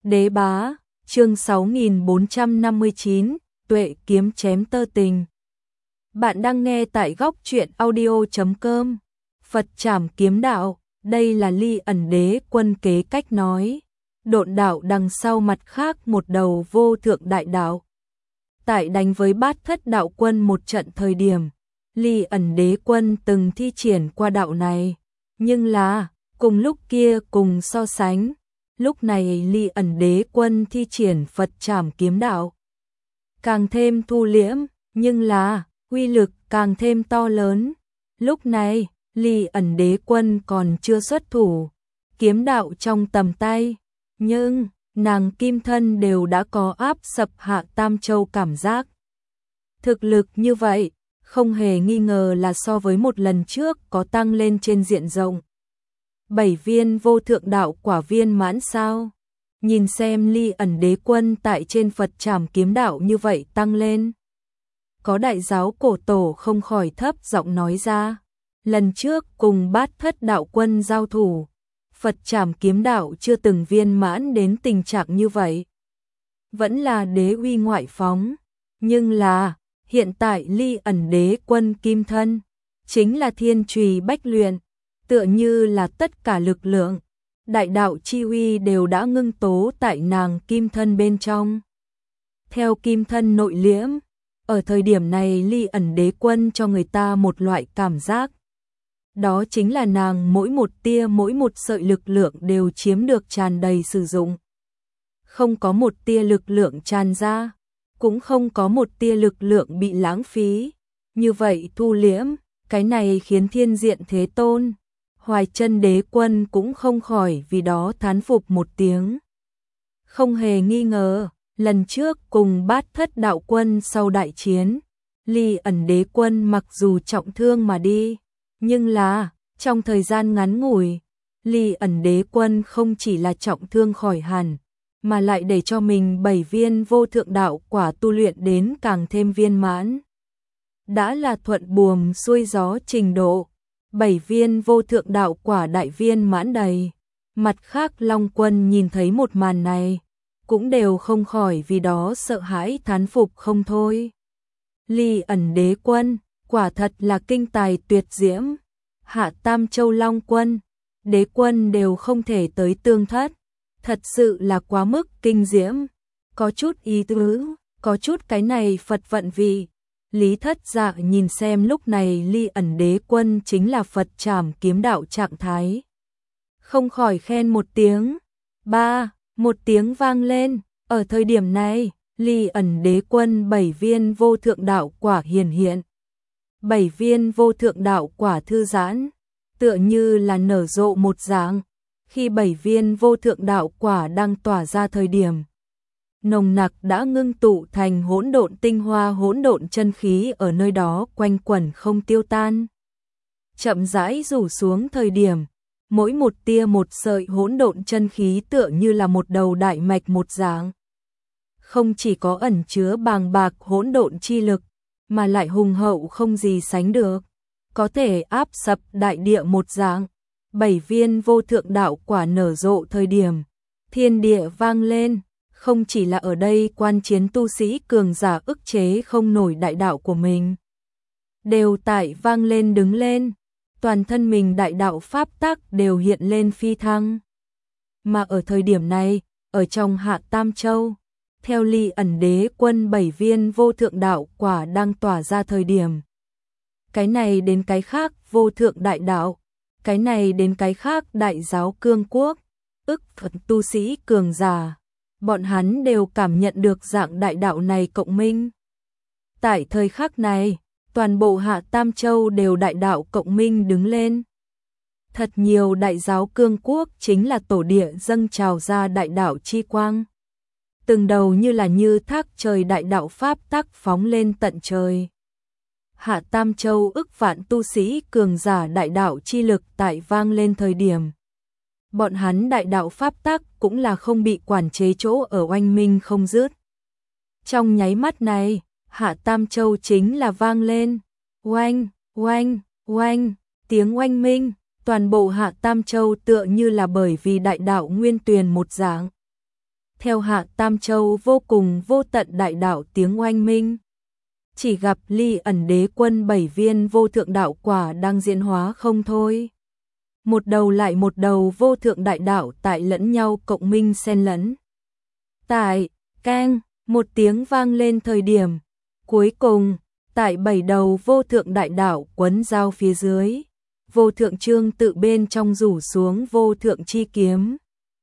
Đế bá, chương 6459, tuệ kiếm chém tơ tình. Bạn đang nghe tại góc truyện audio.com. Phật trảm kiếm đạo, đây là Ly Ẩn Đế Quân kế cách nói. Độn đạo đằng sau mặt khác một đầu vô thượng đại đạo. Tại đánh với Bát Thất đạo quân một trận thời điểm, Ly Ẩn Đế Quân từng thi triển qua đạo này, nhưng là cùng lúc kia cùng so sánh, lúc này Ly Ẩn Đế Quân thi triển Phật trảm kiếm đạo càng thêm thu liễm, nhưng là uy lực càng thêm to lớn. Lúc này, Ly Ẩn Đế Quân còn chưa xuất thủ, kiếm đạo trong tầm tay, nhưng nàng kim thân đều đã có áp sập Hạ Tam Châu cảm giác. Thực lực như vậy, không hề nghi ngờ là so với một lần trước có tăng lên trên diện rộng. 7 viên vô thượng đạo quả viên mãn sao? Nhìn xem Ly Ẩn Đế Quân tại trên Phật trảm kiếm đạo như vậy tăng lên. Có đại giáo cổ tổ không khỏi thấp giọng nói ra. Lần trước cùng Bát Thất đạo quân giao thủ, Phật trảm kiếm đạo chưa từng viên mãn đến tình trạng như vậy. Vẫn là đế uy ngoại phóng, nhưng là hiện tại Ly Ẩn Đế Quân kim thân, chính là thiên trùy bách luyện, tựa như là tất cả lực lượng, đại đạo chi uy đều đã ngưng tố tại nàng kim thân bên trong. Theo kim thân nội liễm, ở thời điểm này Ly Ẩn Đế Quân cho người ta một loại cảm giác. Đó chính là nàng mỗi một tia mỗi một sợi lực lượng đều chiếm được tràn đầy sử dụng. Không có một tia lực lượng tràn ra, cũng không có một tia lực lượng bị lãng phí. Như vậy thu liễm, cái này khiến Thiên Diện Thế Tôn, Hoài Chân Đế Quân cũng không khỏi vì đó thán phục một tiếng. Không hề nghi ngờ, lần trước cùng Bát Thất đạo quân sau đại chiến, Ly Ẩn Đế Quân mặc dù trọng thương mà đi, nhưng là trong thời gian ngắn ngủi, Ly Ẩn Đế Quân không chỉ là trọng thương khỏi hẳn, mà lại để cho mình 7 viên vô thượng đạo quả tu luyện đến càng thêm viên mãn. Đã là thuận buồm xuôi gió trình độ, 7 viên vô thượng đạo quả đại viên mãn đầy. Mặt khác Long Quân nhìn thấy một màn này, cũng đều không khỏi vì đó sợ hãi thán phục không thôi. Ly Ẩn Đế Quân, quả thật là kinh tài tuyệt diễm. Hạ Tam Châu Long Quân, Đế Quân đều không thể tới tương thất. Thật sự là quá mức kinh diễm. Có chút ý tứ, có chút cái này Phật vận vị. Lý Thất Dạ nhìn xem lúc này Ly Ẩn Đế Quân chính là Phật trảm kiếm đạo trạng thái. Không khỏi khen một tiếng. Một tiếng vang lên. Ở thời điểm này, Ly Ẩn Đế Quân 7 viên vô thượng đạo quả hiển hiện. 7 viên vô thượng đạo quả thư giãn, tựa như là nở rộ một dạng. Khi 7 viên vô thượng đạo quả đang tỏa ra thời điểm, nồng nặc đã ngưng tụ thành hỗn độn tinh hoa, hỗn độn chân khí ở nơi đó quanh quẩn không tiêu tan. Chậm rãi rủ xuống thời điểm, mỗi một tia một sợi hỗn độn chân khí tựa như là một đầu đại mạch một dạng. Không chỉ có ẩn chứa bàng bạc hỗn độn chi lực, mà lại hùng hậu không gì sánh được, có thể áp sập đại địa một dạng. 7 viên vô thượng đạo quả nở rộ thời điểm, thiên địa vang lên, không chỉ là ở đây quan chiến tu sĩ cường giả ức chế không nổi đại đạo của mình, đều tại vang lên đứng lên, toàn thân mình đại đạo pháp tắc đều hiện lên phi thăng. Mà ở thời điểm này, ở trong Hạ Tam Châu, theo Ly Ẩn Đế Quân 7 viên vô thượng đạo quả đang tỏa ra thời điểm, cái này đến cái khác vô thượng đại đạo, cái này đến cái khác đại giáo cương quốc, ức Phật tu sĩ cường giả, bọn hắn đều cảm nhận được dạng đại đạo này cộng minh. Tại thời khắc này, toàn bộ Hạ Tam Châu đều đại đạo cộng minh đứng lên. Thật nhiều đại giáo cương quốc chính là tổ địa dâng trào ra đại đạo chi quang. Từng đầu như là như thác trời đại đạo pháp tắc phóng lên tận trời. Hạ Tam Châu ức vạn tu sĩ cường giả đại đạo chi lực tại vang lên thời điểm. Bọn hắn đại đạo pháp tắc cũng là không bị quản chế chỗ ở oanh minh không dứt. Trong nháy mắt này, Hạ Tam Châu chính là vang lên. Oanh, oanh, oanh, tiếng oanh minh, toàn bộ Hạ Tam Châu tựa như là bởi vì đại đạo nguyên tuyền một dạng. theo Hạ Tam Châu vô cùng vô tận đại đạo tiếng oanh minh. Chỉ gặp Ly Ẩn Đế Quân 7 viên vô thượng đạo quả đang diễn hóa không thôi. Một đầu lại một đầu vô thượng đại đạo tại lẫn nhau cộng minh xen lẫn. Tại, keng, một tiếng vang lên thời điểm. Cuối cùng, tại 7 đầu vô thượng đại đạo quấn giao phía dưới. Vô thượng chương tự bên trong rủ xuống vô thượng chi kiếm.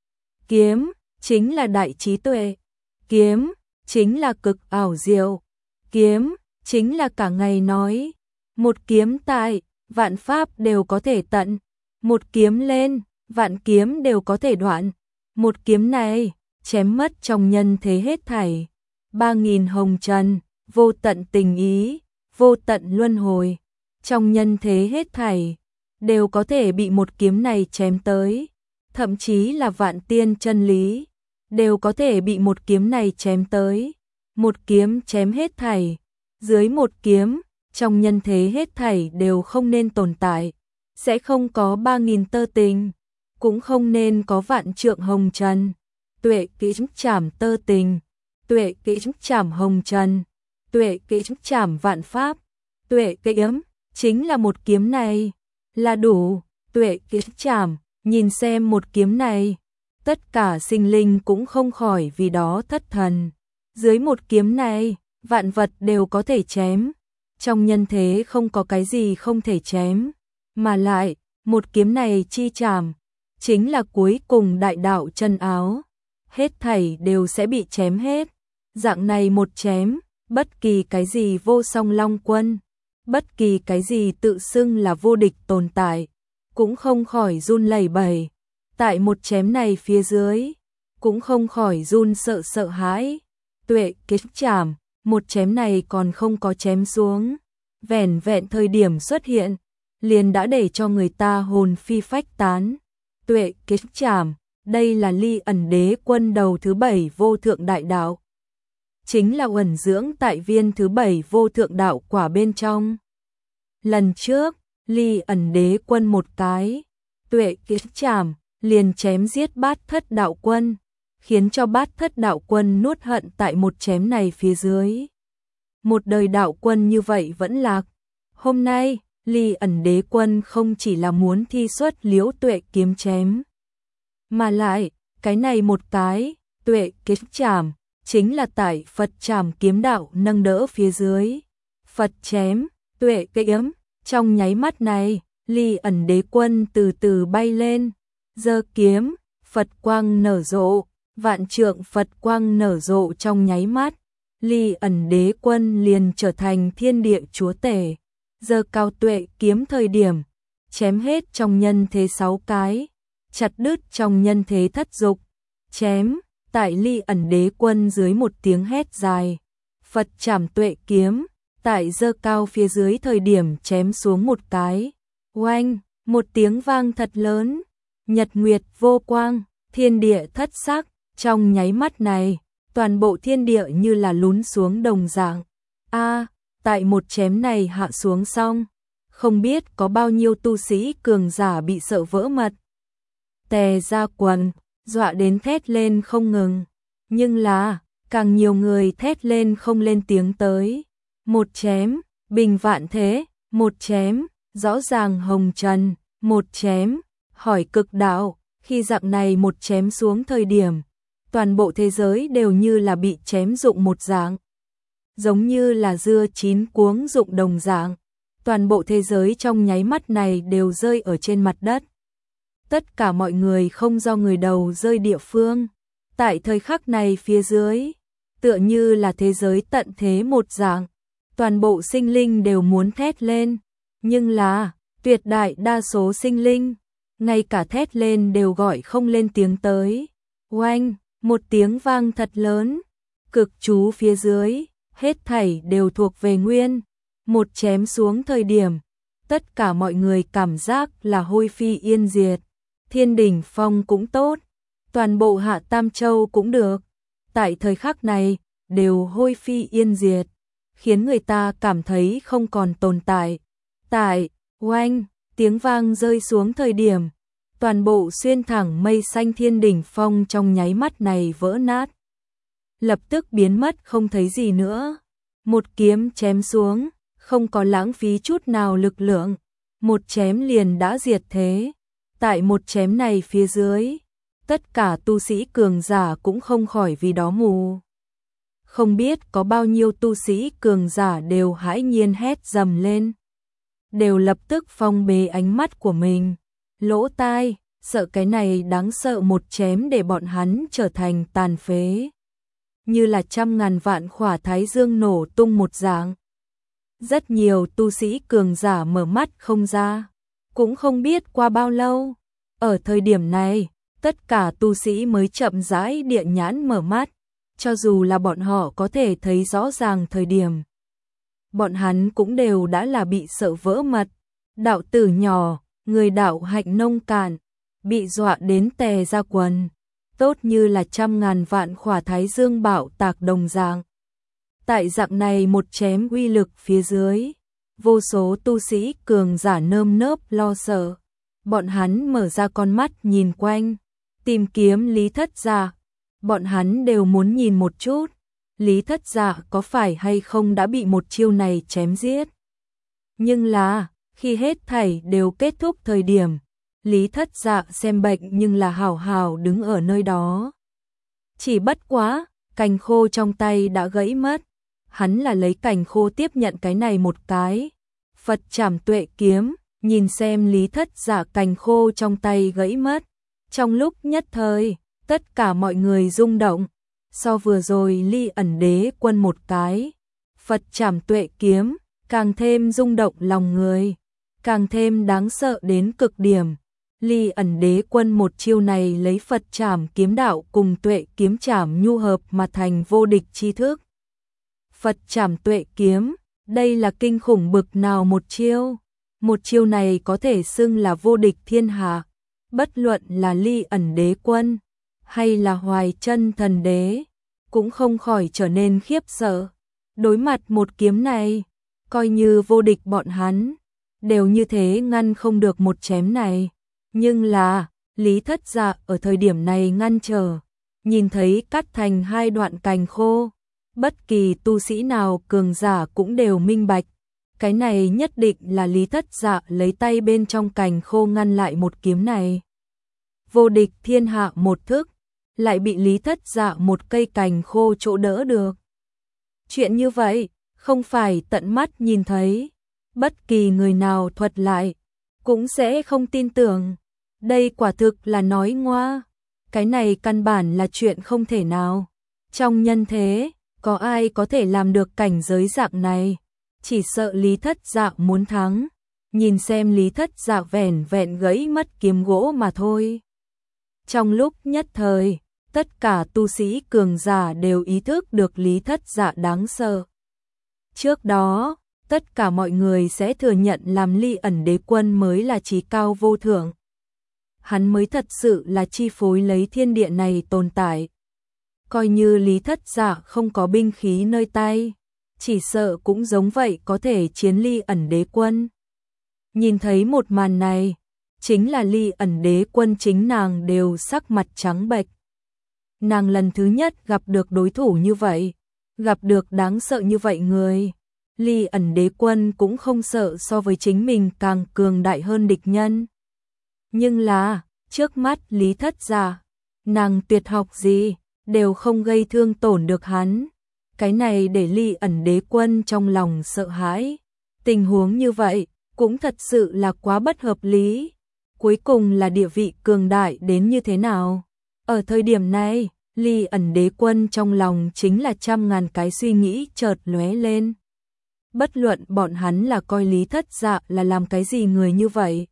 Kiếm, chính là đại trí tuệ. Kiếm, chính là cực ảo diệu. Kiếm, chính là cả ngày nói. Một kiếm tại, vạn pháp đều có thể tận. Một kiếm lên, vạn kiếm đều có thể đoạn. Một kiếm này, chém mất trong nhân thế hết thảy. 3000 hồng trần, vô tận tình ý, vô tận luân hồi. Trong nhân thế hết thảy, đều có thể bị một kiếm này chém tới. Thậm chí là vạn tiên chân lý, đều có thể bị một kiếm này chém tới. Một kiếm chém hết thảy. Dưới một kiếm, trong nhân thế hết thảy đều không nên tồn tại. Sẽ không có 3000 tơ tình, cũng không nên có vạn trượng hồng trần. Tuệ kỹ chảm tơ tình, tuệ kỹ chảm hồng trần, tuệ kỹ chảm vạn pháp. Tuệ kỹ chính là một kiếm này, là đủ. Tuệ kỹ chảm, nhìn xem một kiếm này, tất cả sinh linh cũng không khỏi vì đó thất thần. Dưới một kiếm này, vạn vật đều có thể chém. Trong nhân thế không có cái gì không thể chém. Mà lại, một kiếm này chi chảm, chính là cuối cùng đại đạo chân áo. Hết thảy đều sẽ bị chém hết. Dạng này một chém, bất kỳ cái gì vô song long quân, bất kỳ cái gì tự xưng là vô địch tồn tại, cũng không khỏi run lẩy bẩy. Tại một chém này phía dưới, cũng không khỏi run sợ hãi. Tuệ kết chảm, một chém này còn không có chém xuống. Vẻn vẹn thời điểm xuất hiện, liền đã để cho người ta hồn phi phách tán. Tuệ kết chảm, đây là Ly Ẩn Đế Quân đầu thứ 7 vô thượng đại đạo. Chính là ẩn dưỡng tại viên thứ 7 vô thượng đạo quả bên trong. Lần trước, Ly Ẩn Đế Quân một cái, tuệ kết chảm, liền chém giết Bát Thất đạo quân, khiến cho Bát Thất đạo quân nuốt hận tại một chém này phía dưới. Một đời đạo quân như vậy vẫn lạc. Hôm nay, Ly Ẩn Đế Quân không chỉ là muốn thi xuất Liễu Tuệ kiếm chém, mà lại, cái này một cái, tuệ kết chảm, chính là tại Phật trảm kiếm đạo nâng đỡ phía dưới. Phật chém, tuệ kiếm, trong nháy mắt này, Ly Ẩn Đế Quân từ từ bay lên, giơ kiếm, Phật quang nở rộ, vạn trượng Phật quang nở rộ trong nháy mắt. Ly Ẩn Đế Quân liền trở thành thiên địa chúa tể. Giơ cao tuệ kiếm thời điểm, chém hết trong nhân thế 6 cái, chặt đứt trong nhân thế thất dục. Chém, tại Ly Ẩn Đế Quân dưới một tiếng hét dài. Phật trảm tuệ kiếm, tại giơ cao phía dưới thời điểm chém xuống một cái. Oanh, một tiếng vang thật lớn. Nhật nguyệt vô quang, thiên địa thất sắc. Trong nháy mắt này, toàn bộ thiên địa như là lún xuống đồng dạng. Tại một chém này hạ xuống xong, không biết có bao nhiêu tu sĩ cường giả bị sợ vỡ mật. Tè ra quần, dọa đến thét lên không ngừng. Nhưng là, càng nhiều người thét lên không lên tiếng tới. Một chém, bình vạn thế, một chém, rõ ràng hồng trần, một chém, hỏi cực đạo. Khi dạng này một chém xuống thời điểm, toàn bộ thế giới đều như là bị chém rụng một dạng. Giống như là dưa chín cuống rụng đồng dạng. Toàn bộ thế giới trong nháy mắt này đều rơi ở trên mặt đất. Tất cả mọi người không do người đầu rơi địa phương. Tại thời khắc này phía dưới, tựa như là thế giới tận thế một dạng. Toàn bộ sinh linh đều muốn thét lên. Nhưng là, tuyệt đại đa số sinh linh, ngay cả thét lên đều gọi không lên tiếng tới. Oanh, một tiếng vang thật lớn. Cực chú phía dưới, hết thảy đều thuộc về nguyên. Một chém xuống thời điểm, tất cả mọi người cảm giác là hôi phi yên diệt. Thiên đỉnh phong cũng tốt, toàn bộ Hạ Tam Châu cũng được. Tại thời khắc này, đều hôi phi yên diệt, khiến người ta cảm thấy không còn tồn tại. Tại, oanh, tiếng vang rơi xuống thời điểm, toàn bộ xuyên thẳng mây xanh thiên đỉnh phong trong nháy mắt này vỡ nát. Lập tức biến mất không thấy gì nữa. Một kiếm chém xuống, không có lãng phí chút nào lực lượng. Một chém liền đã diệt thế. Tại một chém này phía dưới, tất cả tu sĩ cường giả cũng không khỏi vì đó mù. Không biết có bao nhiêu tu sĩ cường giả đều hãi nhiên hét dầm lên. Đều lập tức phong bế ánh mắt của mình. Lỗ tai, sợ cái này đáng sợ một chém để bọn hắn trở thành tàn phế. Như là trăm ngàn vạn khỏa thái dương nổ tung một dạng. Rất nhiều tu sĩ cường giả mở mắt không ra. Cũng không biết qua bao lâu. Ở thời điểm này, tất cả tu sĩ mới chậm rãi địa nhãn mở mắt. Cho dù là bọn họ có thể thấy rõ ràng thời điểm. Bọn hắn cũng đều đã là bị sợ vỡ mật. Đạo tử nhỏ, người đạo hạnh nông cạn, bị dọa đến tè ra quần. Tốt như là trăm ngàn vạn khỏa thái dương bạo tạc đồng dạng. Tại dạng này một chém uy lực phía dưới, vô số tu sĩ cường giả nơm nớp lo sợ. Bọn hắn mở ra con mắt nhìn quanh, tìm kiếm Lý Thất Dạ. Bọn hắn đều muốn nhìn một chút, Lý Thất Dạ có phải hay không đã bị một chiêu này chém giết. Nhưng là, khi hết thảy đều kết thúc thời điểm, Lý Thất Dạ xem bệnh nhưng là hào hào đứng ở nơi đó. Chỉ bất quá, cành khô trong tay đã gãy mất. Hắn là lấy cành khô tiếp nhận cái này một cái. Phật Trảm Tuệ kiếm, nhìn xem Lý Thất Dạ cành khô trong tay gãy mất. Trong lúc nhất thời, tất cả mọi người rung động. So vừa rồi Ly Ẩn Đế Quân một cái, Phật Trảm Tuệ kiếm, càng thêm rung động lòng người. Càng thêm đáng sợ đến cực điểm. Ly Ẩn Đế Quân một chiêu này lấy Phật Trảm kiếm đạo cùng Tuệ kiếm trảm nhu hợp mà thành vô địch chi thức. Phật Trảm Tuệ kiếm, đây là kinh khủng bực nào một chiêu. Một chiêu này có thể xưng là vô địch thiên hạ. Bất luận là Ly Ẩn Đế Quân hay là Hoài Chân Thần Đế, cũng không khỏi trở nên khiếp sợ. Đối mặt một kiếm này, coi như vô địch bọn hắn, đều như thế ngăn không được một chém này. Nhưng là, Lý Thất Dạ ở thời điểm này ngăn trở, nhìn thấy cắt thành hai đoạn cành khô. Bất kỳ tu sĩ nào cường giả cũng đều minh bạch. Cái này nhất định là Lý Thất Dạ lấy tay bên trong cành khô ngăn lại một kiếm này. Vô địch thiên hạ một thức, lại bị Lý Thất Dạ một cây cành khô chỗ đỡ được. Chuyện như vậy, không phải tận mắt nhìn thấy. Bất kỳ người nào thuật lại, cũng sẽ không tin tưởng. Đây quả thực là nói ngoa. Cái này căn bản là chuyện không thể nào. Trong nhân thế, có ai có thể làm được cảnh giới dạng này? Chỉ sợ Lý Thất Dạ muốn thắng. Nhìn xem Lý Thất Dạ vẻn vẹn gãy mất kiếm gỗ mà thôi. Trong lúc nhất thời, tất cả tu sĩ cường giả đều ý thức được Lý Thất Dạ đáng sợ. Trước đó, tất cả mọi người sẽ thừa nhận làm Ly Ẩn Đế Quân mới là chí cao vô thượng. Hắn mới thật sự là chi phối lấy thiên địa này tồn tại. Coi như Lý Thất Dạ không có binh khí nơi tay, chỉ sợ cũng giống vậy có thể chiến Ly Ẩn Đế Quân. Nhìn thấy một màn này, chính là Ly Ẩn Đế Quân chính nàng đều sắc mặt trắng bệch. Nàng lần thứ nhất gặp được đối thủ như vậy, gặp được đáng sợ như vậy người. Ly Ẩn Đế Quân cũng không sợ so với chính mình càng cường đại hơn địch nhân. Nhưng là, trước mắt Lý Thất Dạ, nàng tuyệt học gì, đều không gây thương tổn được hắn. Cái này để Ly Ẩn Đế Quân trong lòng sợ hãi. Tình huống như vậy, cũng thật sự là quá bất hợp lý. Cuối cùng là địa vị cường đại đến như thế nào? Ở thời điểm này, Ly Ẩn Đế Quân trong lòng chính là trăm ngàn cái suy nghĩ chợt lóe lên. Bất luận bọn hắn là coi Lý Thất Dạ là làm cái gì người như vậy,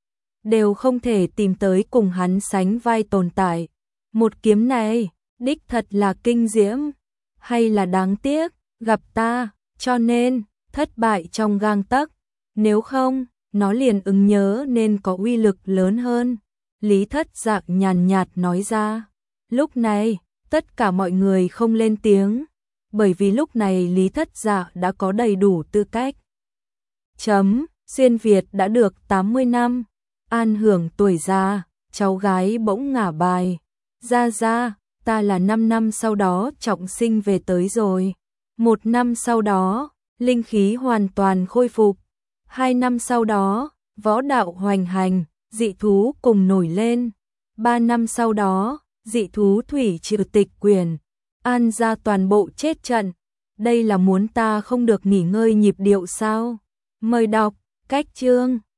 đều không thể tìm tới cùng hắn sánh vai tồn tại. Một kiếm này, đích thật là kinh diễm, hay là đáng tiếc, gặp ta, cho nên, thất bại trong gang tấc. Nếu không, nó liền ứng nhớ nên có uy lực lớn hơn. Lý Thất Dạ nhàn nhạt nói ra. Lúc này, tất cả mọi người không lên tiếng, bởi vì lúc này Lý Thất Dạ đã có đầy đủ tư cách. Xuyên Việt đã được 80 năm, an hưởng tuổi già, cháu gái bỗng ngả bài. Ra, ta là 5 năm sau đó trọng sinh về tới rồi. 1 năm sau đó, linh khí hoàn toàn khôi phục. 2 năm sau đó, võ đạo hoành hành, dị thú cùng nổi lên. 3 năm sau đó, dị thú thủy triều tịch quyền, An ra toàn bộ chết trận. Đây là muốn ta không được nghỉ ngơi nhịp điệu sao? Mời đọc, cách chương.